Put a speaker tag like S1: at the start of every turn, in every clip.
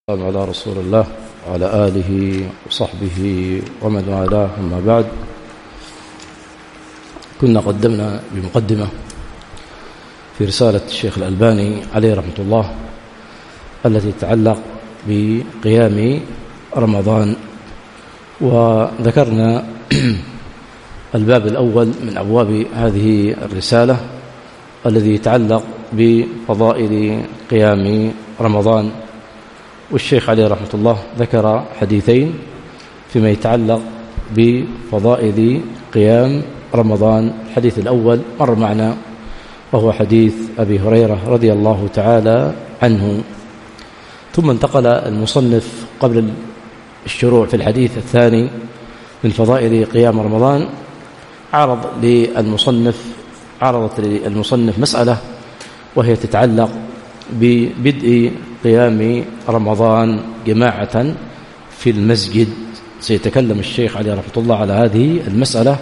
S1: على رسول الله وعلى آله وصحبه ومن والاه. أما بعد، كنا قدمنا بمقدمة في رسالة الشيخ الألباني عليه رحمة الله التي تتعلق بقيام رمضان، وذكرنا الباب الأول من أبواب هذه الرسالة الذي يتعلق بفضائل قيام رمضان. والشيخ عليه رحمة الله ذكر حديثين فيما يتعلق بفضائل قيام رمضان. الحديث الأول مر معنا وهو حديث أبي هريرة رضي الله تعالى عنه، ثم انتقل المصنف قبل الشروع في الحديث الثاني من فضائل قيام رمضان. عرضت للمصنف مسألة وهي تتعلق ببدء قيام رمضان جماعة في المسجد. سيتكلم الشيخ عليه رحمة الله على هذه المسألة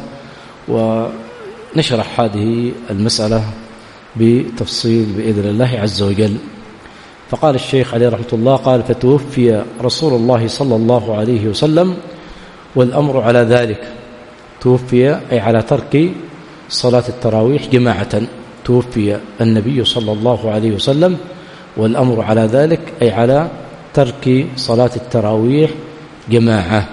S1: ونشرح هذه المسألة بتفصيل بإذن الله عز وجل. فقال الشيخ عليه رحمة الله قال: فتوفي رسول الله صلى الله عليه وسلم والأمر على ذلك. توفي أي على ترك صلاة التراويح جماعة. توفي النبي صلى الله عليه وسلم والأمر على ذلك أي على ترك صلاة التراويح جماعة،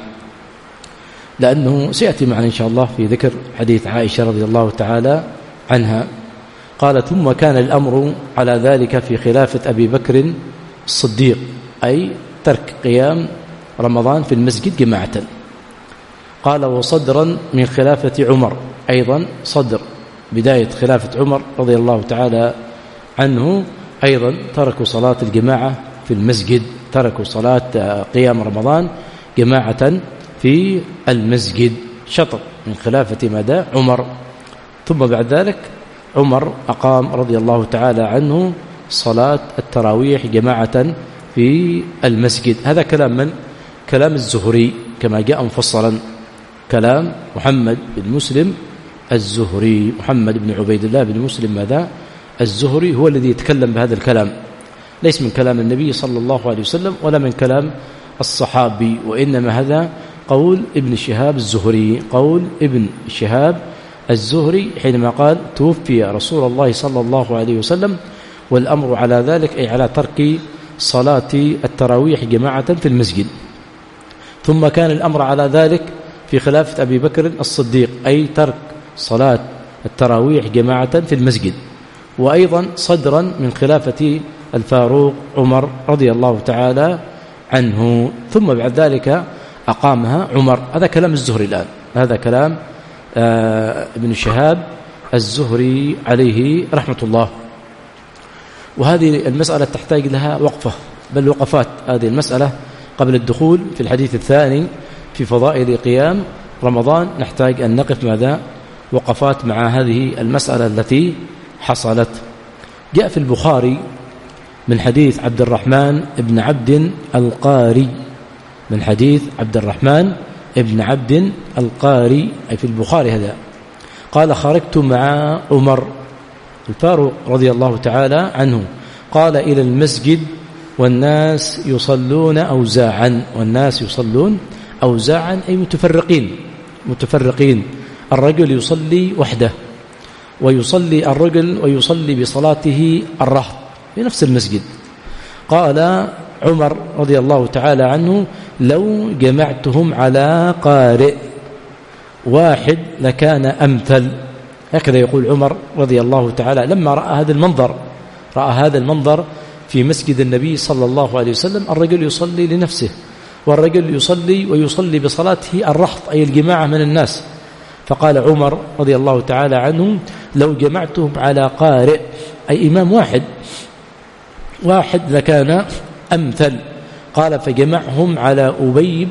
S1: لأنه سيأتي معنا إن شاء الله في ذكر حديث عائشة رضي الله تعالى عنها. قال: ثم كان الأمر على ذلك في خلافة أبي بكر الصديق، أي ترك قيام رمضان في المسجد جماعة. قال: وصدرا من خلافة عمر، أيضا صدر بداية خلافة عمر رضي الله تعالى عنه، أيضا تركوا صلاة الجماعة في المسجد، تركوا صلاة قيام رمضان جماعة في المسجد. شطر من خلافة مدى عمر. ثم بعد ذلك عمر أقام رضي الله تعالى عنه صلاة التراويح جماعة في المسجد. هذا كلام من؟ كلام الزهري كما جاء مفصلا، كلام محمد بن مسلم الزهري. محمد بن عبيد الله بن مسلم ماذا؟ الزهري هو الذي يتكلم بهذا الكلام، ليس من كلام النبي صلى الله عليه وسلم ولا من كلام الصحابي، وإنما هذا قول ابن شهاب الزهري، قول ابن شهاب الزهري حينما قال: توفي رسول الله صلى الله عليه وسلم والأمر على ذلك أي على ترك صلاة التراويح جماعة في المسجد. ثم كان الأمر على ذلك في خلافة أبي بكر الصديق، أي ترك صلاة التراويح جماعة في المسجد. وأيضا صدرا من خلافة الفاروق عمر رضي الله تعالى عنه، ثم بعد ذلك أقامها عمر. هذا كلام الزهري الآن، هذا كلام ابن شهاب الزهري عليه رحمة الله. وهذه المسألة تحتاج لها وقفة، بل وقفات هذه المسألة قبل الدخول في الحديث الثاني في فضائل قيام رمضان. نحتاج أن نقف ماذا؟ وقفات مع هذه المسألة التي حصلت. جاء في البخاري من حديث عبد الرحمن ابن عبد القاري، من حديث عبد الرحمن ابن عبد القاري أي في البخاري هذا، قال: خرجت مع عمر الفاروق رضي الله تعالى عنه، قال: إلى المسجد والناس يصلون أوزاعا. والناس يصلون أوزاعا أي متفرقين. الرجل يصلي وحده، ويصلي الرجل ويصلي بصلاته الرهط في نفس المسجد. قال عمر رضي الله تعالى عنه: لو جمعتهم على قارئ واحد لكان أمثل. هكذا يقول عمر رضي الله تعالى لما رأى هذا المنظر في مسجد النبي صلى الله عليه وسلم. الرجل يصلي لنفسه، والرجل يصلي ويصلي بصلاته الرهط أي الجماعة من الناس. فقال عمر رضي الله تعالى عنه: لو جمعتهم على قارئ أي إمام واحد لكان أمثل. قال: فجمعهم على أبي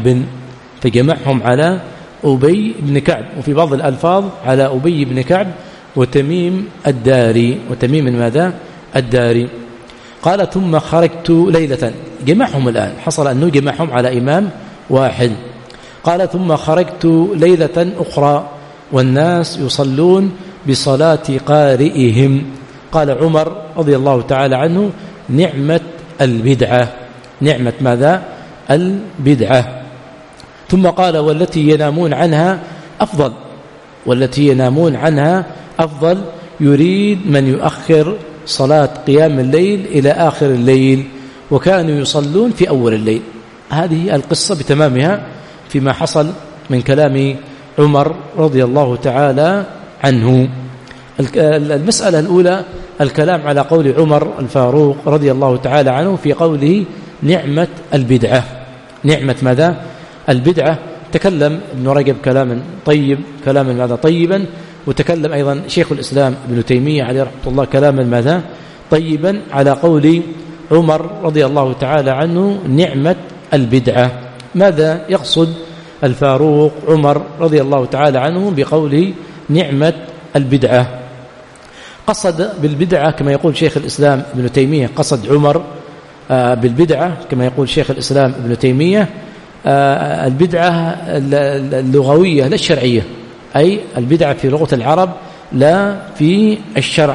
S1: بن كعب، وفي بعض الألفاظ على أبي بن كعب وتميم ماذا؟ الداري. قال: ثم خرجت ليلة. جمعهم الآن، حصل أنه جمعهم على إمام واحد. قال: ثم خرجت ليلة أخرى والناس يصلون بصلاة قارئهم. قال عمر رضي الله تعالى عنه: نعمة البدعة، نعمة ماذا؟ البدعة. ثم قال والتي ينامون عنها أفضل، والتي ينامون عنها أفضل، يريد من يؤخر صلاة قيام الليل إلى آخر الليل، وكانوا يصلون في أول الليل. هذه القصة بتمامها فيما حصل من كلام عمر رضي الله تعالى عنه. المسألة الأولى الكلام على قول عمر الفاروق رضي الله تعالى عنه في قوله نعمة البدعة. نعمة ماذا؟ البدعة. تكلم ابن رجب كلاما طيب، كلاما ماذا؟ طيبا. وتكلم أيضا شيخ الإسلام ابن تيمية عليه رحمة الله كلاما ماذا؟ طيبا على قول عمر رضي الله تعالى عنه نعمة البدعة. ماذا يقصد الفاروق عمر رضي الله تعالى عنه بقوله نعمة البدعة؟ قصد بالبدعة كما يقول شيخ الإسلام ابن تيمية، قصد عمر بالبدعة كما يقول شيخ الإسلام ابن تيمية البدعة اللغوية لا الشرعية، أي البدعة في لغة العرب لا في الشرع.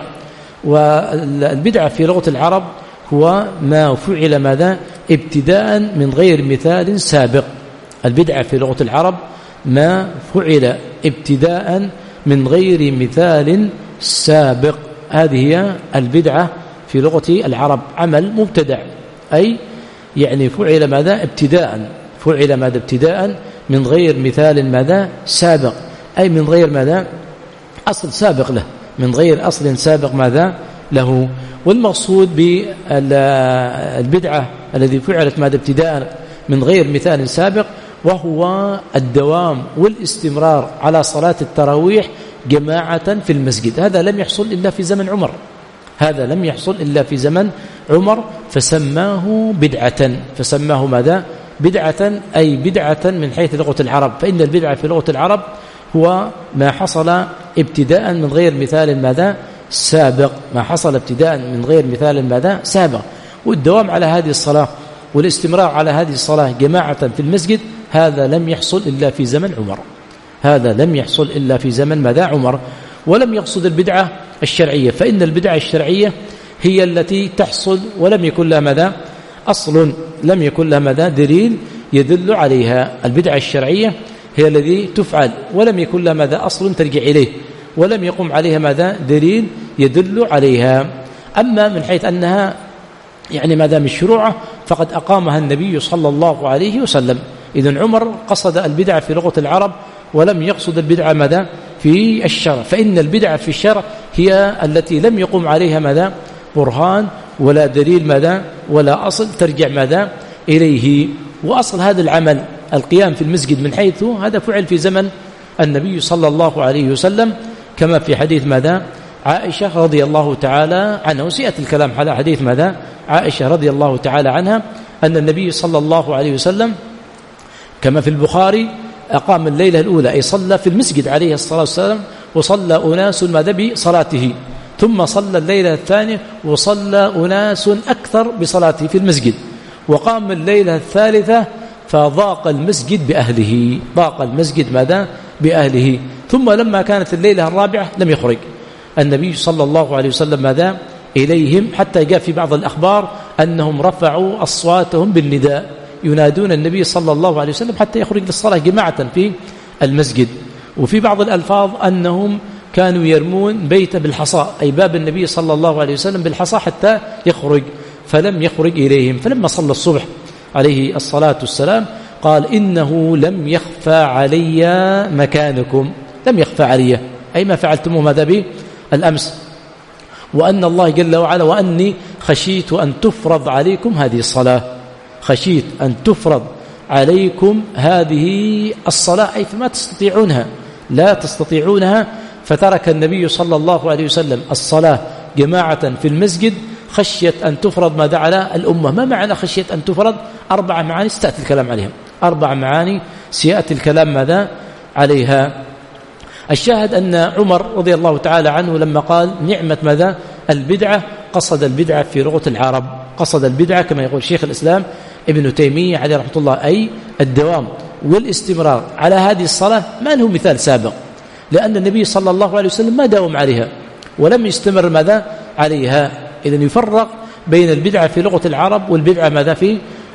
S1: والبدعة في لغة العرب هو ما فعل ماذا؟ ابتداء من غير مثال سابق. البدعة في لغة العرب ما فعل ابتداء من غير مثال سابق. هذه هي البدعة في لغة العرب، عمل مبتدع، أي يعني فعل ماذا؟ ابتداء، فعل ماذا؟ ابتداء من غير مثال ماذا؟ سابق، أي من غير ماذا؟ أصل سابق له، من غير أصل سابق ماذا؟ له. والمقصود بالبدعة الذي فعلت ماذا؟ ابتداء من غير مثال سابق، وهو الدوام والاستمرار على صلاة التراويح جماعة في المسجد. هذا لم يحصل إلا في زمن عمر، هذا لم يحصل إلا في زمن عمر، فسماه بدعة. فسماه ماذا؟ بدعة، أي بدعة من حيث لغة العرب. فإن البدعة في لغة العرب هو ما حصل ابتداء من غير مثال ماذا؟ سابق، ما حصل ابتداء من غير مثال ماذا؟ سابق. والدوام على هذه الصلاة والاستمرار على هذه الصلاة جماعة في المسجد، هذا لم يحصل إلا في زمن عمر، هذا لم يحصل إلا في زمن ماذا؟ عمر. ولم يقصد البدعة الشرعية، فإن البدعة الشرعية هي التي تحصل ولم يكن لها ماذا؟ أصل، لم يكن لها ماذا؟ دليل يدل عليها. البدعة الشرعية هي التي تفعل ولم يكن لها ماذا؟ أصل ترجع إليه، ولم يقم عليها ماذا؟ دليل يدل عليها. أما من حيث أنها يعني ماذا؟ مشروعة، فقد أقامها النبي صلى الله عليه وسلم. إذن عمر قصد البدعة في لغة العرب ولم يقصد البدعة ماذا؟ في الشرع. فإن البدعة في الشرع هي التي لم يقم عليها ماذا؟ برهان ولا دليل ماذا؟ ولا أصل ترجع ماذا؟ إليه. وأصل هذا العمل القيام في المسجد من حيث هذا فعل في زمن النبي صلى الله عليه وسلم، كما في حديث ماذا؟ عائشة رضي الله تعالى عنها. وسيأتي الكلام على حديث ماذا؟ عائشة رضي الله تعالى عنها أن النبي صلى الله عليه وسلم كما في البخاري أقام الليلة الأولى، أي صلى في المسجد عليه الصلاة والسلام، وصلى أناس ماذا؟ بصلاته، ثم صلى الليلة الثانية وصلى أناس أكثر بصلاته في المسجد، وقام الليلة الثالثة فضاق المسجد بأهله، ضاق المسجد ماذا؟ بأهله. ثم لما كانت الليلة الرابعة لم يخرج النبي صلى الله عليه وسلم ماذا؟ إليهم، حتى جاء في بعض الأخبار أنهم رفعوا أصواتهم بالنداء ينادون النبي صلى الله عليه وسلم حتى يخرج للصلاة جماعة في المسجد. وفي بعض الألفاظ أنهم كانوا يرمون بيت بالحصى، أي باب النبي صلى الله عليه وسلم بالحصى حتى يخرج، فلم يخرج إليهم. فلما صلى الصبح عليه الصلاة والسلام قال إنه لم يخفى علي مكانكم، لم يخفى علي، أي ما فعلتموه ماذا به الأمس، وأن الله جل وعلا وأني خشيت أن تفرض عليكم هذه الصلاة، خشيت أن تفرض عليكم هذه الصلاة، أي فما تستطيعونها، لا تستطيعونها. فترك النبي صلى الله عليه وسلم الصلاة جماعة في المسجد خشية أن تفرض ماذا على الأمة. ما معنى خشية أن تفرض؟ 4 معاني سيأتي الكلام عليهم، 4 معاني سيأتي الكلام ماذا عليها. الشاهد أن عمر رضي الله تعالى عنه لما قال نعمة ماذا؟ البدعة، قصد البدعة في لغة العرب، قصد البدعة كما يقول شيخ الإسلام ابن تيمية عليه رحمة الله، أي الدوام والاستمرار على هذه الصلاة. ما له مثال سابق، لأن النبي صلى الله عليه وسلم ما داوم عليها ولم يستمر ماذا عليها. إذن يفرق بين البدعة في لغة العرب والبدعة ماذا في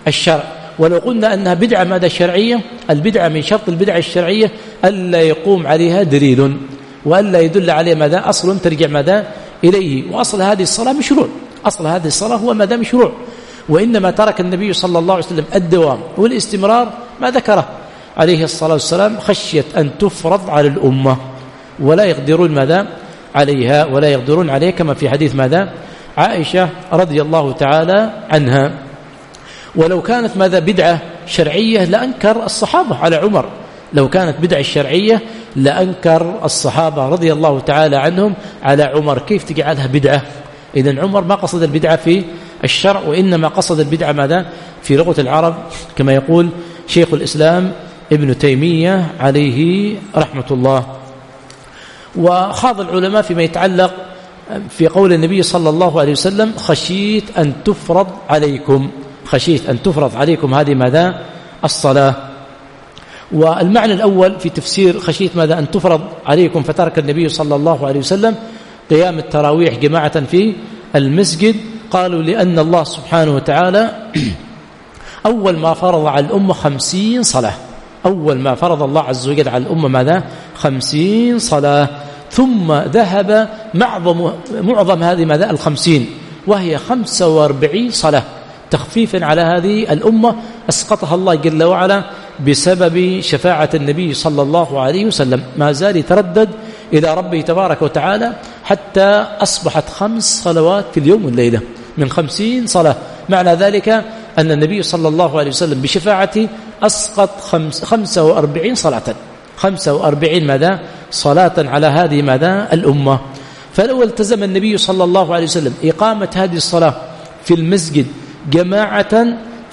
S1: الشرع. ولو قلنا أنها بدعة ماذا شرعية، البدعة من شرط البدعة الشرعية ألا يقوم عليها دليل وألا يدل عليه ماذا أصل ترجع ماذا إليه. وأصل هذه الصلاة مشروع، أصل هذه الصلاة هو ماذا مشروع، وإنما ترك النبي صلى الله عليه وسلم الدوام والاستمرار ما ذكره عليه الصلاة والسلام خشية أن تفرض على الأمة ولا يقدرون ماذا عليها، ولا يقدرون عليه، كما في حديث ماذا عائشة رضي الله تعالى عنها. ولو كانت ماذا بدعة شرعية لأنكر الصحابة على عمر، لو كانت بدعة شرعية لأنكر الصحابة رضي الله تعالى عنهم على عمر، كيف تجعلها بدعة؟ إذن عمر ما قصد البدعة في الشرع، وإنما قصد البدعة ماذا في لغة العرب، كما يقول شيخ الإسلام ابن تيمية عليه رحمة الله. وخاض العلماء فيما يتعلق في قول النبي صلى الله عليه وسلم خشيت أن تفرض عليكم، خشيت أن تفرض عليكم هذه ماذا الصلاة. والمعنى الأول في تفسير خشيت ماذا أن تفرض عليكم فترك النبي صلى الله عليه وسلم قيام التراويح جماعة في المسجد، قالوا لأن الله سبحانه وتعالى أول ما فرض على الأمة 50 صلاة، أول ما فرض الله عز وجل على الأمة ماذا 50 صلاة، ثم ذهب معظم هذه ماذا 50 وهي 45 صلاة تخفيفا على هذه الأمة أسقطها الله جل وعلا بسبب شفاعة النبي صلى الله عليه وسلم. ما زال يتردد إلى ربه تبارك وتعالى حتى أصبحت 5 صلوات في اليوم والليلة من 50 صلاة. معنى ذلك أن النبي صلى الله عليه وسلم بشفاعته أسقط 45 صلاة، 45 ماذا صلاة على هذه ماذا الأمة. فلو التزم النبي صلى الله عليه وسلم إقامة هذه الصلاة في المسجد جماعة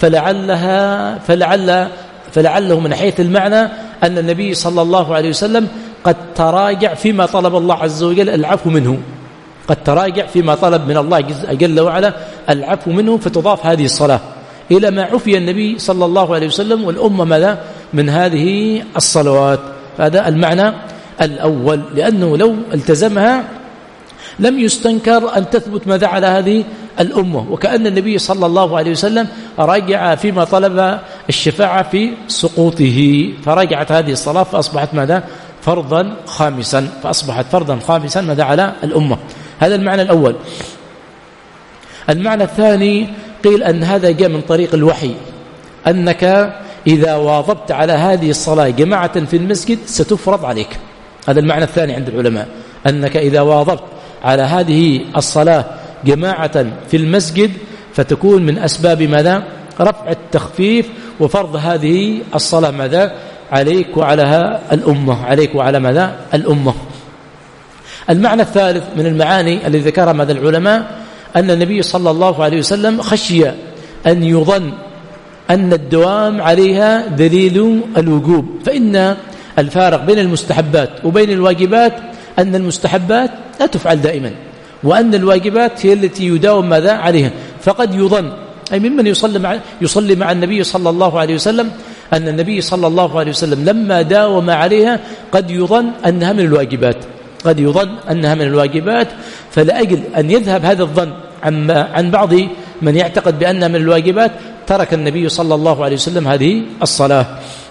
S1: فلعله من حيث المعنى أن النبي صلى الله عليه وسلم قد تراجع فيما طلب الله عز وجل العفو منه، قد تراجع فيما طلب من الله جل وعلا العفو منه، فتضاف هذه الصلاة إلى ما عفي النبي صلى الله عليه وسلم والأمة ماذا من هذه الصلوات. هذا المعنى الأول، لأنه لو التزمها لم يستنكر أن تثبت ماذا على هذه الأمة، وكأن النبي صلى الله عليه وسلم رجع فيما طلب الشفاعة في سقوطه، فرجعت هذه الصلاة فأصبحت ماذا فرضا خامسا، فأصبحت فرضا خامسا ماذا على الأمة. هذا المعنى الأول. المعنى الثاني قيل أن هذا جاء من طريق الوحي، أنك إذا واظبت على هذه الصلاة جماعة في المسجد ستفرض عليك. هذا المعنى الثاني عند العلماء، أنك إذا واظبت على هذه الصلاة جماعة في المسجد فتكون من أسباب ماذا رفع التخفيف وفرض هذه الصلاة ماذا عليك وعلى الأمة، عليك وعلى ماذا الأمة. المعنى الثالث من المعاني الذي ذكرها ماذا العلماء أن النبي صلى الله عليه وسلم خشي أن يظن أن الدوام عليها دليل الوجوب، فإن الفارق بين المستحبات وبين الواجبات أن المستحبات لا تفعل دائما، وأن الواجبات هي التي يداوم ماذا عليها. فقد يظن أي ممن يصلي مع النبي صلى الله عليه وسلم أن النبي صلى الله عليه وسلم لما داوم عليها قد يظن أنها من الواجبات، قد يظن أنها من الواجبات، فلأجل أن يذهب هذا الظن عن بعض من يعتقد بأنها من الواجبات ترك النبي صلى الله عليه وسلم هذه الصلاة.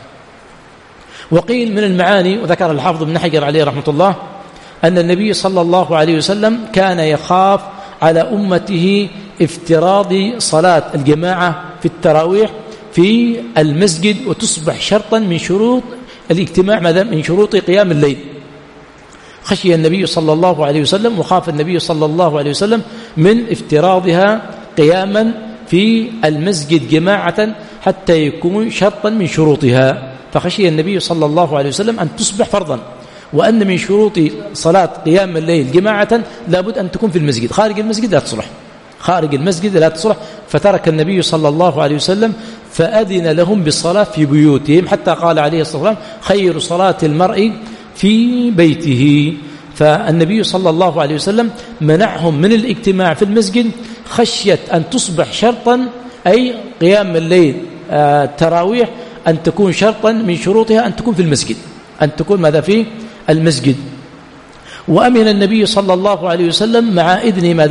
S1: وقيل من المعاني، وذكر الحافظ بن حجر عليه رحمة الله، أن النبي صلى الله عليه وسلم كان يخاف على أمته افتراض صلاة الجماعة في التراويح في المسجد وتصبح شرطا من شروط الاجتماع من شروط قيام الليل. خشي النبي صلى الله عليه وسلم وخاف النبي صلى الله عليه وسلم من افتراضها قياما في المسجد جماعة حتى يكون شرطا من شروطها، فخشي النبي صلى الله عليه وسلم أن تصبح فرضا، وأن من شروط صلاة قيام الليل جماعة لابد أن تكون في المسجد، خارج المسجد لا تصلح، خارج المسجد لا تصلح. فترك النبي صلى الله عليه وسلم فأذن لهم بالصلاة في بيوتهم، حتى قال عليه الصلاة والسلام خير صلاة المرء في بيته. فالنبي صلى الله عليه وسلم منعهم من الاجتماع في المسجد خشية أن تصبح شرطا، أي قيام الليل التراويح أن تكون شرطا من شروطها أن تكون في المسجد، أن تكون ماذا في المسجد. وأمن النبي صلى الله عليه وسلم مع إذن ماذا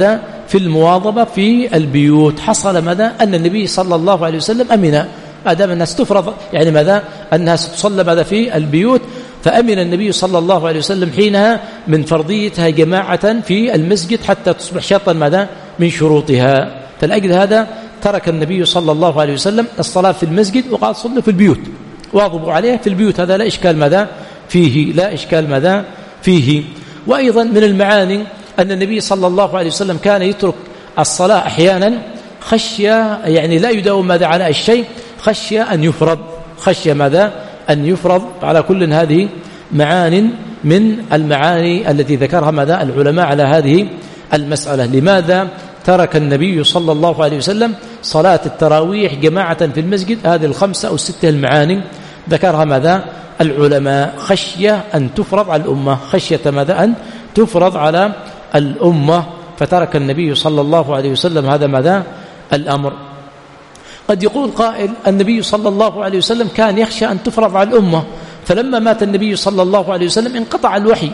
S1: في المواظبة في البيوت. حصل ماذا؟ أن النبي صلى الله عليه وسلم أمن ما دام الناس تفرض يعني ماذا؟ أنها ستصلى ماذا في البيوت، فأمن النبي صلى الله عليه وسلم حينها من فرضيتها جماعة في المسجد حتى تصبح شرطا ماذا؟ من شروطها. فلأجل هذا ترك النبي صلى الله عليه وسلم الصلاة في المسجد وقال صلوا في البيوت، واظبوا عليه في البيوت. هذا لا إشكال ماذا فيه، لا إشكال ماذا فيه. وأيضا من المعاني أن النبي صلى الله عليه وسلم كان يترك الصلاة أحيانا خشية يعني لا يداوم ماذا على الشيء، خشية أن يفرض، خشية ماذا أن يفرض. على كل هذه معان من المعاني التي ذكرها ماذا العلماء على هذه المسألة. لماذا ترك النبي صلى الله عليه وسلم صلاة التراويح جماعة في المسجد؟ هذه 5 أو 6 المعاني ذكرها ماذا العلماء. خشية أن تفرض على الأمة، خشية ماذا أن تفرض على الأمة، فترك النبي صلى الله عليه وسلم هذا ماذا الأمر. قد يقول قائل النبي صلى الله عليه وسلم كان يخشى أن تفرض على الأمة، فلما مات النبي صلى الله عليه وسلم انقطع الوحي،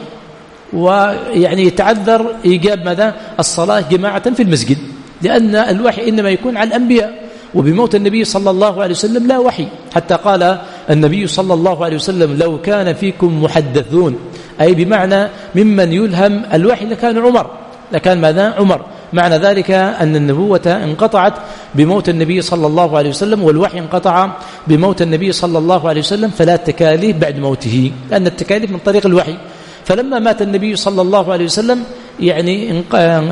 S1: ويعني يتعذر إيجاب ماذا الصلاة جماعة في المسجد، لأن الوحي إنما يكون على الأنبياء، وبموت النبي صلى الله عليه وسلم لا وحي. حتى قال النبي صلى الله عليه وسلم لو كان فيكم محدثون، أي بمعنى ممن يلهم الوحي لكان عمر، لكان ماذا عمر. معنى ذلك أن النبوة انقطعت بموت النبي صلى الله عليه وسلم، والوحي انقطع بموت النبي صلى الله عليه وسلم، فلا تكاليف بعد موته، لأن التكاليف من طريق الوحي. فلما مات النبي صلى الله عليه وسلم يعني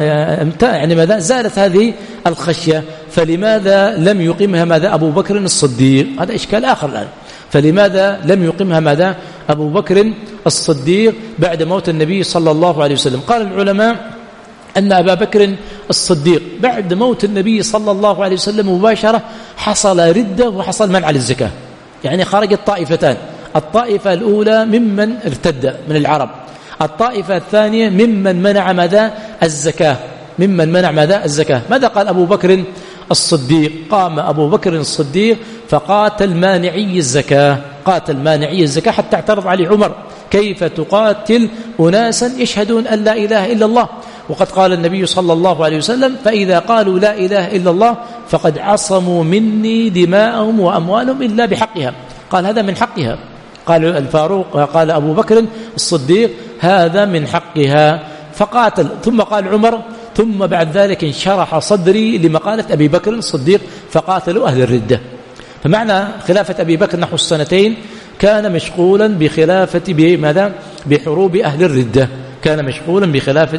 S1: ماذا زالت هذه الخشية. فلماذا لم يقيمها ماذا أبو بكر الصديق؟ هذا إشكال آخر الآن. فلماذا لم يقيمها ماذا أبو بكر الصديق بعد موت النبي صلى الله عليه وسلم؟ قال العلماء أن أبا بكر الصديق بعد موت النبي صلى الله عليه وسلم مباشرة حصل ردة وحصل منع للزكاة، يعني خرجت طائفتان. الطائفة الأولى ممن ارتد من العرب، الطائفة الثانية ممن منع ماذا الزكاة، ممن منع ماذا الزكاة. ماذا قال أبو بكر الصديق؟ قام أبو بكر الصديق فقاتل مانعي الزكاة، قاتل مانعي الزكاة حتى اعترض عليه عمر: كيف تقاتل أناسا يشهدون أن لا إله إلا الله؟ وقد قال النبي صلى الله عليه وسلم: فإذا قالوا لا إله إلا الله فقد عصموا مني دماءهم وأموالهم إلا بحقها. قال هذا من حقها. قال الفاروق، قال أبو بكر الصديق: هذا من حقها. فقاتل. ثم قال عمر: ثم بعد ذلك انشرح صدري لمقالة أبي بكر الصديق فقاتلوا أهل الردة. فمعنى خلافة أبي بكر نحو 2 سنين كان مشغولا بخلافة بماذا بحروب أهل الردة، كان مشغولا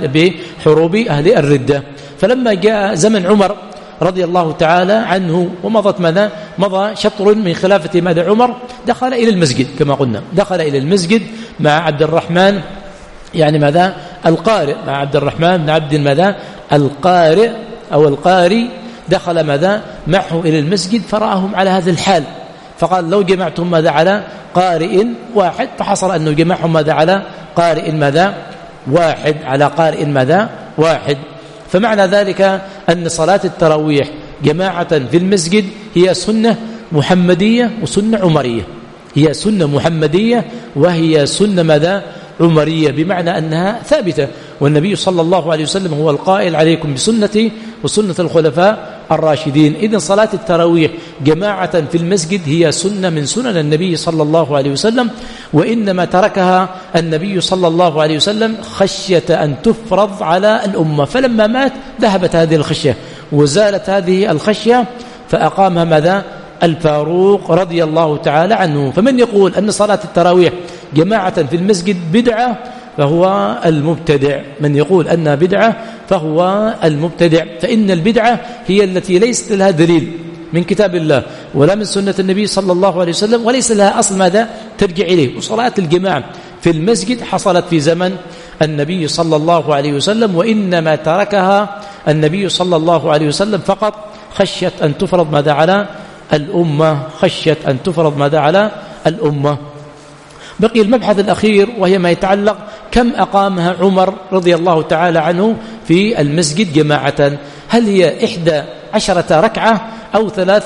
S1: بحروب أهل الردة. فلما جاء زمن عمر رضي الله تعالى عنه ومضت ماذا مضى شطر من خلافة ماذا عمر، دخل إلى المسجد كما قلنا، دخل إلى المسجد مع عبد الرحمن يعني ماذا القارئ، مع عبد الرحمن بن عبد ماذا القارئ أو القاري، دخل ماذا معه إلى المسجد فرآهم على هذا الحال، فقال: لو جمعتم ماذا على قارئ واحد، فحصل أنه جمعهم ماذا على قارئ ماذا واحد، على قارئ ماذا واحد. فمعنى ذلك أن صلاة التراويح جماعة في المسجد هي سنة محمدية وسنة عمرية، هي سنة محمدية وهي سنة ماذا عمرية، بمعنى أنها ثابتة. والنبي صلى الله عليه وسلم هو القائل: عليكم بسنتي وسنة الخلفاء الراشدين. إذن صلاة التراويح جماعة في المسجد هي سنة من سنن النبي صلى الله عليه وسلم، وإنما تركها النبي صلى الله عليه وسلم خشية أن تفرض على الأمة، فلما مات ذهبت هذه الخشية وزالت هذه الخشية، فأقامها ماذا الفاروق رضي الله تعالى عنه. فمن يقول أن صلاة التراويح جماعة في المسجد بدعة فهو المبتدع، من يقول أنها بدعة فهو المبتدع، فإن البدعة هي التي ليست لها دليل من كتاب الله ولا من سنة النبي صلى الله عليه وسلم، وليس لها أصل ماذا ترجع إليه. وصلاة الجماعة في المسجد حصلت في زمن النبي صلى الله عليه وسلم، وإنما تركها النبي صلى الله عليه وسلم فقط خشية أن تفرض ماذا على الأمة، خشية أن تفرض ماذا على الأمة. بقي المبحث الأخير وهي ما يتعلق كم أقامها عمر رضي الله تعالى عنه في المسجد جماعة، هل هي 11 ركعة أو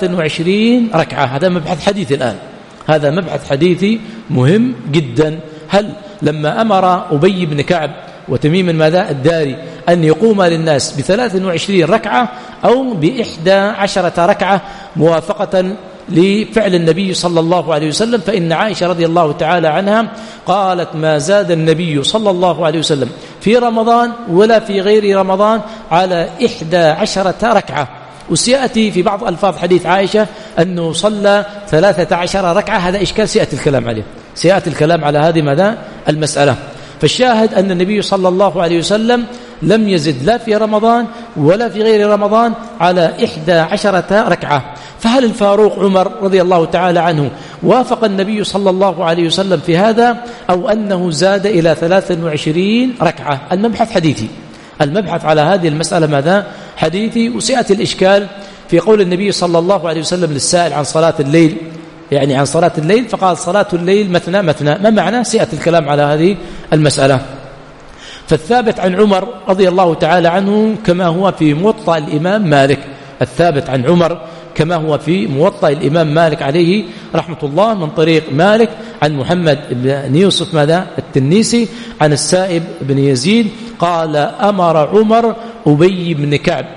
S1: 23 ركعة؟ هذا مبحث حديثي الآن، هذا مبحث حديثي مهم جدا. هل لما أمر أبي بن كعب وتميم ماذا الداري أن يقوم للناس ب23 ركعة أو ب11 ركعة موافقة لفعل النبي صلى الله عليه وسلم. فإن عائشة رضي الله تعالى عنها قالت ما زاد النبي صلى الله عليه وسلم في رمضان ولا في غير رمضان على 11 ركعة. وسيأتي في بعض ألفاظ حديث عائشة أنه صلى 13 ركعة، هذا إشكال سيأتي الكلام عليه، سيأتي الكلام على هذه مدى المسألة. فالشاهد أن النبي صلى الله عليه وسلم لم يزد لا في رمضان ولا في غير رمضان على 11 ركعة. فهل الفاروق عمر رضي الله تعالى عنه وافق النبي صلى الله عليه وسلم في هذا أو أنه زاد إلى 23 ركعة؟ المبحث حديثي، المبحث على هذه المسألة ماذا؟ حديثي. وسيأتي الإشكال في قول النبي صلى الله عليه وسلم للسائل عن صلاة الليل، يعني عن صلاة الليل، فقال صلاة الليل مثنى مثنى، ما معنى؟ سيأتي الكلام على هذه المسألة. فالثابت عن عمر رضي الله تعالى عنه كما هو في موطأ الإمام مالك، الثابت عن عمر كما هو في موطأ الإمام مالك عليه رحمة الله من طريق مالك عن محمد بن يوسف ماذا التنيسي عن السائب بن يزيد قال أمر عمر أبي بن كعب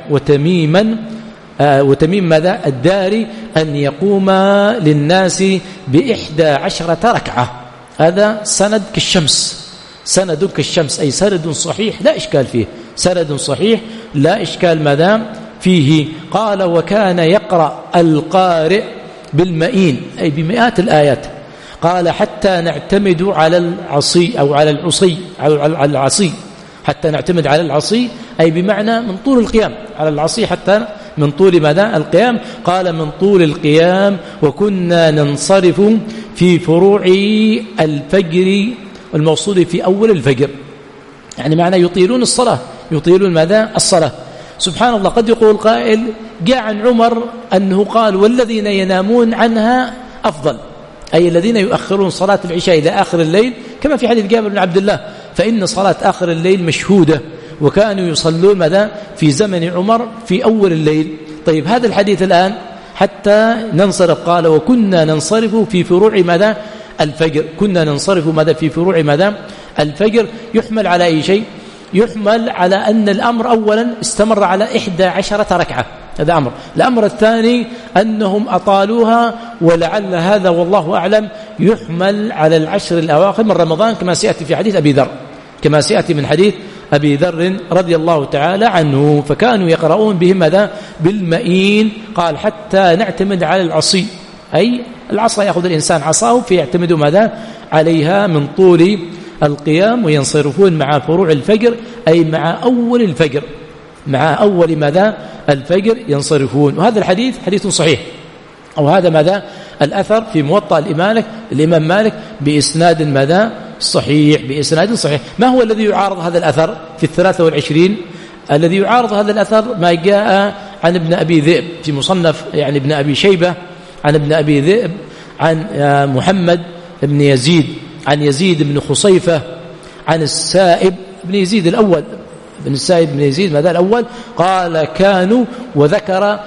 S1: وتميم ماذا الداري أن يقوم للناس ب11 ركعة. هذا سند كالشمس، سند كالشمس، أي سند صحيح لا إشكال فيه، سند صحيح لا إشكال ماذا فيه. قال وكان يقرأ القارئ بالمئين أي بمئات الآيات. قال حتى نعتمد على العصي أو على العصي أو على العصي، حتى نعتمد على العصي أي بمعنى من طول القيام، على العصي حتى من طول ماذا القيام. قال من طول القيام وكنا ننصرف في فروع الفجر، والمقصود في أول الفجر، يعني معنى يطيلون الصلاة، يطيلون ماذا الصلاة. سبحان الله، قد يقول قائل جاء عن عمر أنه قال والذين ينامون عنها أفضل، أي الذين يؤخرون صلاة العشاء إلى آخر الليل، كما في حديث جابر بن عبد الله، فإن صلاة آخر الليل مشهودة، وكانوا يصلون ماذا في زمن عمر في أول الليل. طيب هذا الحديث الآن حتى ننصرف، قال وكنا ننصرف في فروع ماذا الفجر، كنا ننصرف ماذا في فروع ماذا الفجر. يحمل على أي شيء؟ يحمل على أن الأمر أولا استمر على 11 ركعة، هذا أمر. الأمر الثاني أنهم أطالوها، ولعل هذا والله أعلم يحمل على العشر الأواخر من رمضان كما سيأتي في حديث أبي ذر، كما سيأتي من حديث أبي ذر رضي الله تعالى عنه. فكانوا يقرؤون بهم ماذا بالمئين. قال حتى نعتمد على العصي، أي العصا يأخذ الإنسان عصاه فيعتمد ماذا عليها من طول القيام، وينصرفون مع فروع الفجر أي مع أول الفجر، مع أول ماذا الفجر ينصرفون. وهذا الحديث حديث صحيح، أو هذا ماذا الأثر في موطأ الإمام مالك بإسناد ماذا صحيح، بإسناد صحيح. ما هو الذي يعارض هذا الأثر في 23؟ الذي يعارض هذا الأثر ما جاء عن ابن أبي ذئب في مصنف يعني ابن أبي شيبة، عن ابن أبي ذئب عن محمد بن يزيد عن يزيد بن خصيفة عن السائب بن يزيد الأول، بن السائب بن يزيد ماذا الأول، قال كانوا وذكر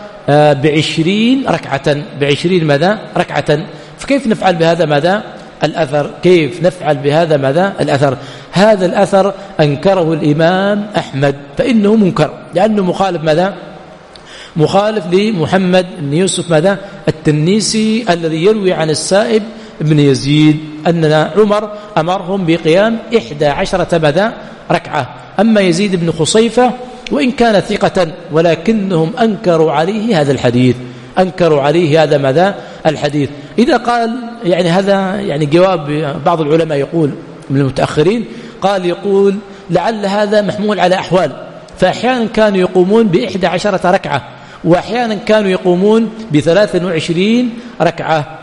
S1: 20 ركعة، 20 ماذا ركعة. فكيف نفعل بهذا ماذا الأثر؟ كيف نفعل بهذا ماذا الأثر؟ هذا الأثر أنكره الإمام أحمد، فإنه منكر لأنه مخالف ماذا مخالف لمحمد بن يوسف ماذا التنيسي الذي يروي عن السائب بن يزيد أننا عمر أمرهم بقيام 11 ماذا ركعة. أما يزيد بن خصيفة وإن كان ثقة ولكنهم أنكروا عليه هذا الحديث، أنكروا عليه هذا ماذا الحديث. إذا قال يعني هذا يعني جواب بعض العلماء يقول من المتأخرين، قال يقول لعل هذا محمول على أحوال، فأحيانا كانوا يقومون ب11 ركعة وأحيانا كانوا يقومون ب23 ركعة.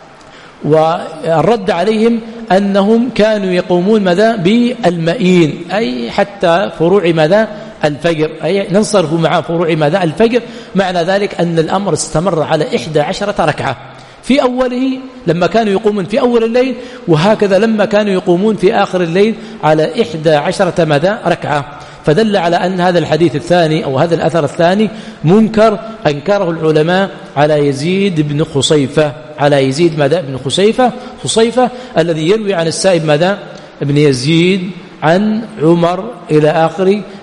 S1: والرد عليهم أنهم كانوا يقومون ماذا بالمئين أي حتى فروع ماذا الفجر، أي ننصرف مع فروع ماذا الفجر. معنى ذلك أن الأمر استمر على 11 ركعة في أوله لما كانوا يقومون في أول الليل، وهكذا لما كانوا يقومون في آخر الليل على 11 ماذا ركعة. فدل على أن هذا الحديث الثاني أو هذا الأثر الثاني منكر، أنكره العلماء على يزيد بن خصيفة، على يزيد ماذا بن خصيفة الذي يروي عن السائب ماذا ابن يزيد عن عمر إلى آخر.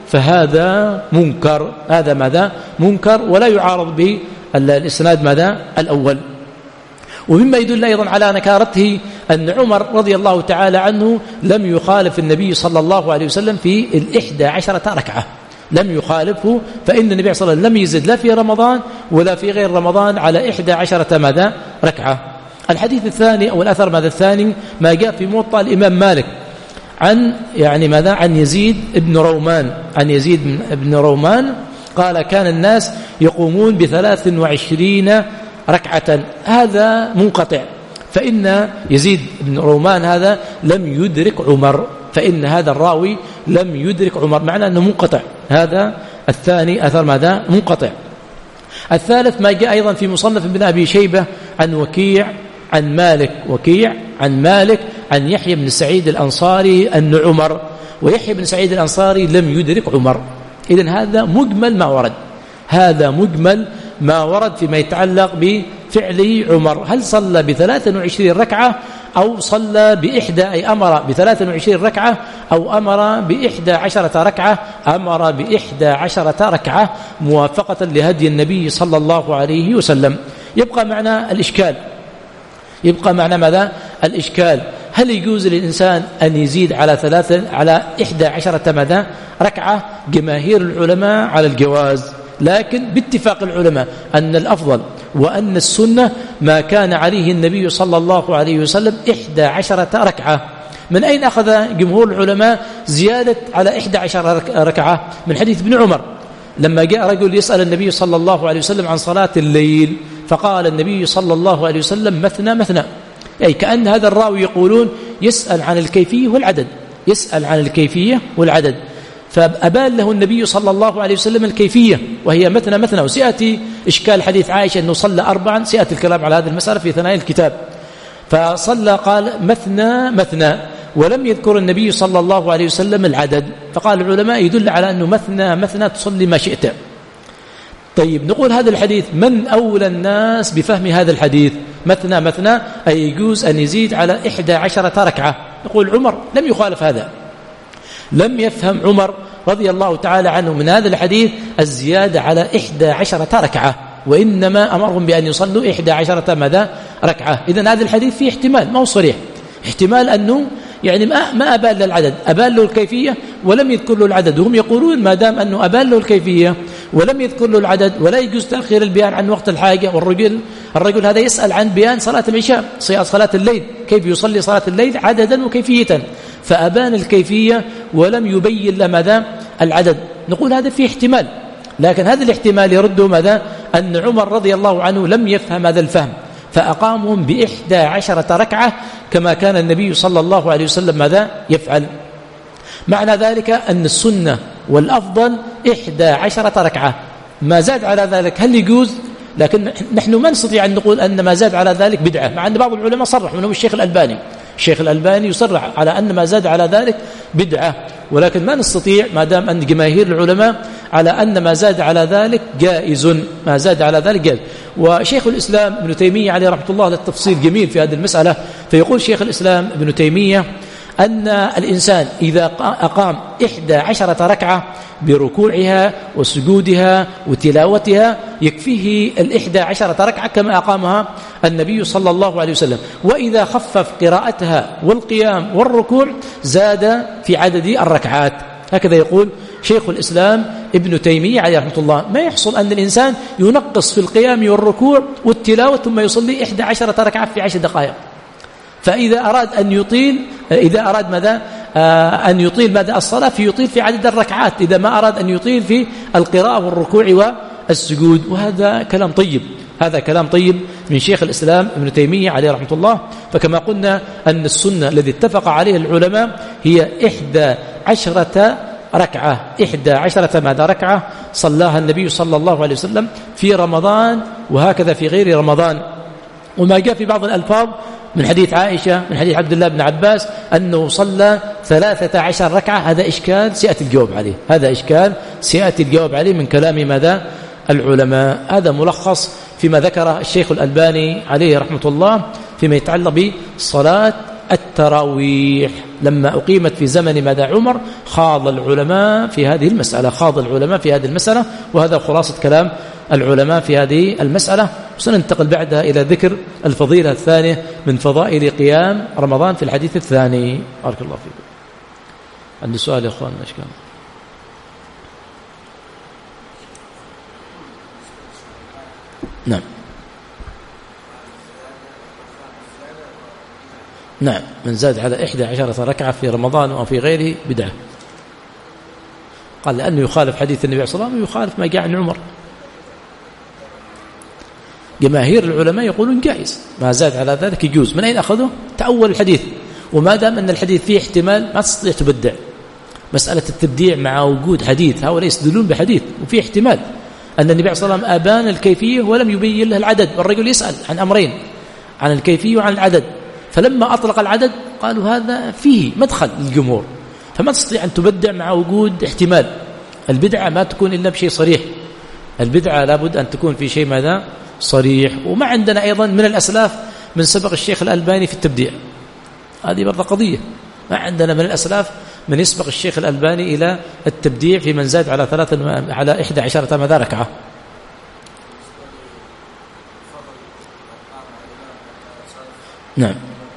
S1: فهذا منكر. هذا ماذا؟ منكر، ولا يعارض به الإسناد ماذا؟ الأول. ومما يدل أيضا على نكارته أن عمر رضي الله تعالى عنه لم يخالف النبي صلى الله عليه وسلم في 11 ركعة، لم يخالفه، فإن النبي صلى الله عليه وسلم لم يزد لا في رمضان ولا في غير رمضان على 11 ماذا؟ ركعة. الحديث الثاني أو الأثر ماذا الثاني؟ ما جاء في موطأ الإمام مالك عن ماذا؟ عن يزيد بن رومان، عن يزيد بن رومان قال كان الناس يقومون ب23 ركعة. هذا منقطع، فإن يزيد بن رومان هذا لم يدرك عمر، فإن هذا الراوي لم يدرك عمر، معنى أنه منقطع. هذا الثاني أثر ماذا؟ منقطع. الثالث ما جاء أيضا في مصنف ابن أبي شيبة عن وكيع عن مالك، وكيع عن مالك عن يحيى بن سعيد الأنصاري أن عمر، ويحيى بن سعيد الأنصاري لم يدرك عمر. إذن هذا مجمل ما ورد، هذا مجمل ما ورد فيما يتعلق بفعل عمر. هل صلى ب23 ركعة أو صلى أي أمر ب23 ركعة أو أمر ب11 ركعة؟ أمر ب11 ركعة موافقة لهدي النبي صلى الله عليه وسلم. يبقى معنا الإشكال، يبقى معنا ماذا؟ الإشكال، هل يجوز للإنسان أن يزيد على 11 ماذا؟ ركعة؟ جماهير العلماء على الجواز، لكن باتفاق العلماء أن الأفضل وأن السنة ما كان عليه النبي صلى الله عليه وسلم 11 ركعة. من أين أخذ جمهور العلماء زيادة على 11 ركعة؟ من حديث ابن عمر لما جاء رجل يسأل النبي صلى الله عليه وسلم عن صلاة الليل، فقال النبي صلى الله عليه وسلم مثنى مثنى، أي كأن هذا الراوي يقولون يسأل عن الكيفية والعدد، يسأل عن الكيفية والعدد، فأبان له النبي صلى الله عليه وسلم الكيفية وهي مثنى مثنى. وسيأتي إشكال حديث عائشة أنه صلى 4، سيأتي الكلام على هذه المسألة في ثنايا الكتاب. فصلى قال مثنى مثنى، ولم يذكر النبي صلى الله عليه وسلم العدد، فقال العلماء يدل على أنه مثنى مثنى تصلي ما شئت. طيب نقول هذا الحديث من أولى الناس بفهم هذا الحديث؟ مثنى مثنى أي يجوز أن يزيد على 11 ركعة. نقول عمر لم يخالف هذا، لم يفهم عمر رضي الله تعالى عنه من هذا الحديث الزيادة على 11 ركعة، وإنما أمرهم بأن يصلوا 11 ماذا؟ ركعة. إذن هذا الحديث فيه احتمال، ما هو صريح، احتمال أنه ما أبان له العدد، أبان له الكيفية ولم يذكر له العدد. وهم يقولون ما دام أنه أبان له الكيفية ولم يذكر له العدد ولا يجوز تأخير البيان عن وقت الحاجة، والرجل هذا يسأل عن بيان صلاة العشاء، صلاة الليل، كيف يصلي صلاة الليل عددا وكيفية، فأبان الكيفية ولم يبين له ماذا؟ العدد. نقول هذا فيه احتمال، لكن هذا الاحتمال يرده ماذا؟ أن عمر رضي الله عنه لم يفهم هذا الفهم، فأقامهم ب11 ركعة كما كان النبي صلى الله عليه وسلم ماذا؟ يفعل. معنى ذلك أن السنة والأفضل 11 ركعة، ما زاد على ذلك هل يجوز؟ لكن نحن ما نستطيع أن نقول أن ما زاد على ذلك بدعة، مع أن بعض العلماء صرح منهم الشيخ الألباني يصرح على أن ما زاد على ذلك بدعة، ولكن ما نستطيع ما دام أن جماهير العلماء على أن ما زاد على ذلك جائز، ما زاد على ذلك جائز. وشيخ الإسلام ابن تيمية عليه رحمة الله للتفصيل جميل في هذه المسألة، فيقول شيخ الإسلام ابن تيمية أن الإنسان إذا أقام 11 ركعة بركوعها وسجودها وتلاوتها يكفيه 11 ركعة كما أقامها النبي صلى الله عليه وسلم، وإذا خفف قراءتها والقيام والركوع زاد في عدد الركعات. هكذا يقول شيخ الإسلام ابن تيمية عليه رحمة الله. ما يحصل أن الإنسان ينقص في القيام والركوع والتلاوة ثم يصلي 11 ركعة في 10 دقائق. فإذا أراد أن يطيل، إذا أراد ماذا؟ أن يطيل ماذا؟ الصلاة، فيطيل في عدد الركعات، إذا ما أراد أن يطيل في القراءة والركوع والسجود. وهذا كلام طيب، هذا كلام طيب من شيخ الإسلام ابن تيمية عليه رحمة الله. فكما قلنا أن السنة الذي اتفق عليه العلماء هي 11 ركعة، 11 ماذا؟ ركعة صلاها النبي صلى الله عليه وسلم في رمضان وهكذا في غير رمضان. وما جاء في بعض الألفاظ من حديث عائشة من حديث عبد الله بن عباس أنه صلى 13 ركعة، هذا إشكال سيأتي الجواب عليه، هذا إشكال سيأتي الجواب عليه من كلام ماذا؟ العلماء. هذا ملخص فيما ذكره الشيخ الألباني عليه رحمة الله فيما يتعلق بصلاة التراويح لما أقيمت في زمن ماذا عمر خاض العلماء في هذه المسألة وهذا خلاصة كلام العلماء في هذه المسألة. سننتقل بعدها إلى ذكر الفضيلة الثانية من فضائل قيام رمضان في الحديث الثاني. بارك الله فيكم. عندي سؤال يا أخوان إيش كان؟ نعم من زاد على 11 ركعة في رمضان أو في غيره بدعة. قال لأنه يخالف حديث النبي صلى الله عليه وسلم ويخالف ما جاء عن عمر. جماهير العلماء يقولون جائز، ما زاد على ذلك يجوز. من أين أخذوا؟ تأول الحديث، وما دام أن الحديث فيه احتمال ما تستطيع تبدع. مسألة التبديع مع وجود حديث، هؤلاء يستدلون بحديث وفيه احتمال أن النبي صلى الله عليه وسلم أبان الكيفية ولم يبين له العدد، والرجل يسأل عن أمرين، عن الكيفية وعن العدد، فلما أطلق العدد قالوا هذا فيه مدخل للجمهور، فما تستطيع أن تبدع مع وجود احتمال. البدعة ما تكون إلا بشيء صريح، البدعة لابد أن تكون في شيء ماذا صريح. وما عندنا أيضا من الأسلاف من سبق الشيخ الألباني في التبديع، هذه برضه قضية. ما عندنا من الأسلاف من يسبق الشيخ الألباني إلى التبديع في من زاد على 11 ماذا ركعة. نعم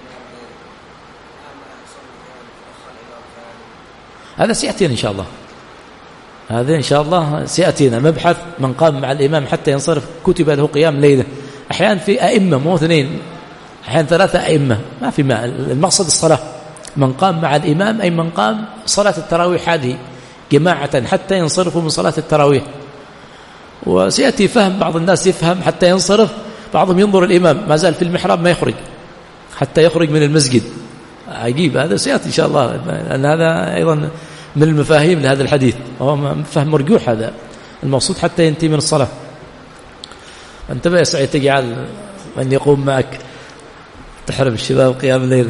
S1: هذا سيأتينا إن شاء الله، هذا إن شاء الله سيأتينا مبحث من قام مع الإمام حتى ينصرف كتب له قيام ليلة. أحيانا في أئمة مو اثنين، أحيانا 3 أئمة، ما في ما المقصد الصلاة. من قام مع الإمام أي من قام صلاة التراويح هذه جماعة حتى ينصرفوا من صلاة التراويح. وسيأتي فهم بعض الناس يفهم حتى ينصرف، بعضهم ينظر الإمام ما زال في المحراب ما يخرج حتى يخرج من المسجد. عجيب، هذا سيأتي إن شاء الله، لأن هذا أيضا من المفاهيم لهذا الحديث، وهو فهم مرجوح. هذا المقصود حتى ينتهي من الصلاة. انتبه يا سعيد، تجعل من يقوم معك تحرم الشباب قيام الليل.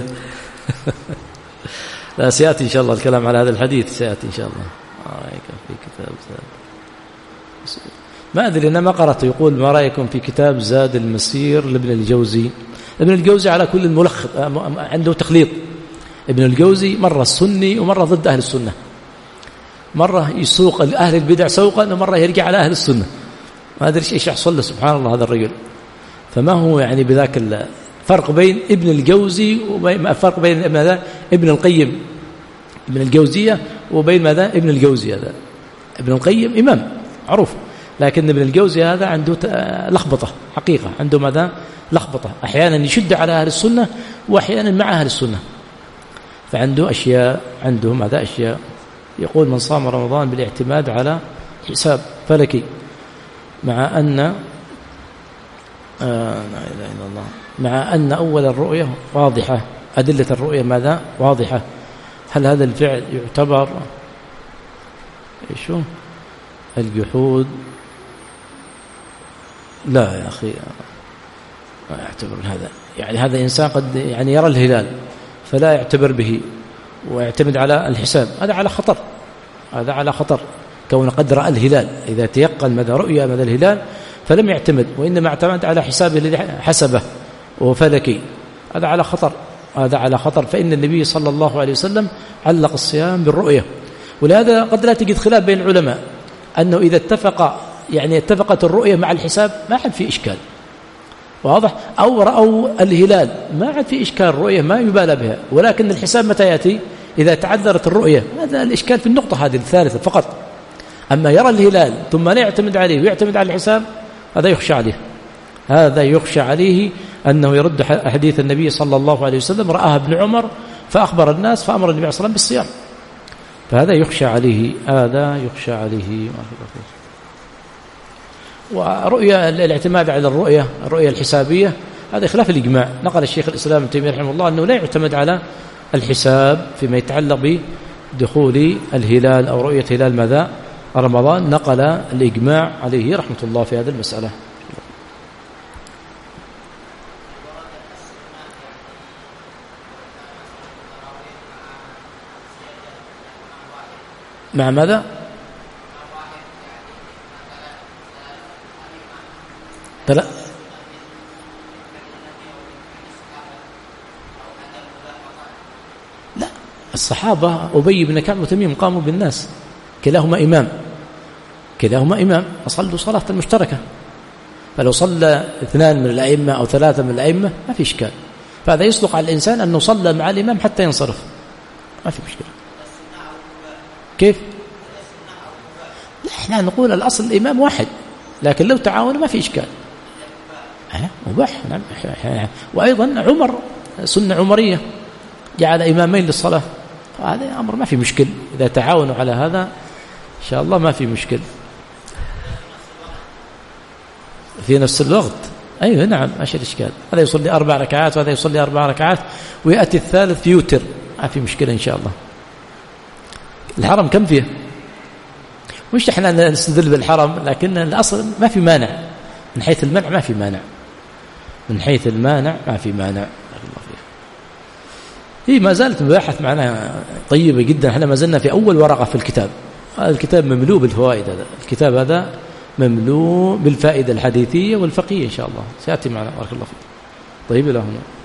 S1: لا سيأتي إن شاء الله الكلام على هذا الحديث، سيأتي إن شاء الله. في كتاب زاد، ما أدري أنا ما قرأت. يقول ما رأيكم في كتاب زاد المسير لابن الجوزي؟ ابن الجوزي على كل الملخص عنده تخليط. ابن الجوزي مرة السني ومرة ضد أهل السنة، مرة يسوق أهل البدع سوقا ومرة يرجع على أهل السنة. ما أدري إيش يحصل له، سبحان الله هذا الرجل. فما هو يعني بذاك الفرق بين ابن الجوزي وفرق بين ابن القيم ابن الجوزية وبين ماذا ابن الجوزي. هذا ابن القيم إمام معروف، لكن ابن الجوزي هذا عنده لخبطة حقيقة، عنده ماذا لخبطة، أحيانا يشد على أهل السنة وأحيانا مع أهل السنة. فعنده أشياء، عنده ماذا أشياء. يقول من صام رمضان بالاعتماد على حساب فلكي مع أن لا إله إلا الله، مع أن أول الرؤية واضحة، أدلة الرؤية ماذا واضحة، هل هذا الفعل يعتبر إيشو الجحود؟ لا يا أخي ما يعتبر هذا. يعني هذا إنسان قد يعني يرى الهلال فلا يعتبر به ويعتمد على الحساب، هذا على خطر، هذا على خطر. كون قد رأى الهلال، إذا تيقن مدى رؤيا مدى الهلال فلم يعتمد، وإنما اعتمد على حسابه الذي حسبه وفلكي، هذا على خطر، هذا على خطر. فإن النبي صلى الله عليه وسلم علق الصيام بالرؤية. ولهذا قد لا تجد خلاف بين العلماء أنه إذا اتفقت الرؤية مع الحساب ما عاد في إشكال، واضح؟ أو رأوا الهلال ما عاد في إشكال، الرؤية ما يبالى بها. ولكن الحساب متى يأتي؟ إذا تعذرت الرؤية، هذا الإشكال في النقطة هذه الثالثة فقط. أما يرى الهلال ثم لا يعتمد عليه ويعتمد على الحساب، هذا يخشى عليه، هذا يخشى عليه أنه يرد حديث النبي صلى الله عليه وسلم رآها ابن عمر فأخبر الناس فأمر النبي صلى الله عليه وسلم بالصيام، فهذا يخشى عليه، هذا يخشى عليه. ورؤية الاعتماد على الرؤية الحسابية هذا خلاف الإجماع. نقل الشيخ الإسلام ابن تيمية رحمه الله أنه لا يعتمد على الحساب فيما يتعلق بدخول الهلال أو رؤية هلال ماذا رمضان، نقل الإجماع عليه رحمة الله في هذه المسألة. مع ماذا؟ الصحابة أبي بن كعب وتميم قاموا بالناس، كلاهما إمام وصلوا صلاة مشتركة، فلو صلى 2 من الأئمة أو 3 من الأئمة ما في إشكال، فهذا يصدق على الإنسان أنه صلى مع الإمام حتى ينصرف، ما في مشكلة. كيف؟ لا، احنا نقول الأصل الإمام واحد، لكن لو تعاونوا ما في إشكال، مباح. نعم. وأيضا عمر سنة عمرية جعل إمامين للصلاة، هذا أمر ما في مشكل، إذا تعاونوا على هذا إن شاء الله ما في مشكل في نفس الوقت. أيوة نعم، ماشي الإشكال، هذا يصلي 4 ركعات وهذا يصلي 4 ركعات ويأتي الثالث يوتر، ما في مشكلة إن شاء الله. الحرم كم فيه؟ مش احنا نستدل بالحرم، لكن الأصل ما في مانع من حيث المنع، ما في مانع من حيث المانع، ما في مانع. هي ما زالت مباحث معنا طيبة جدا، احنا ما زلنا في أول ورقة في الكتاب، هذا الكتاب مملوء بالفوائد، هذا الكتاب هذا مملوء بالفائدة الحديثية والفقهية إن شاء الله سيأتي معنا. بارك الله فيك. طيب إلى هنا.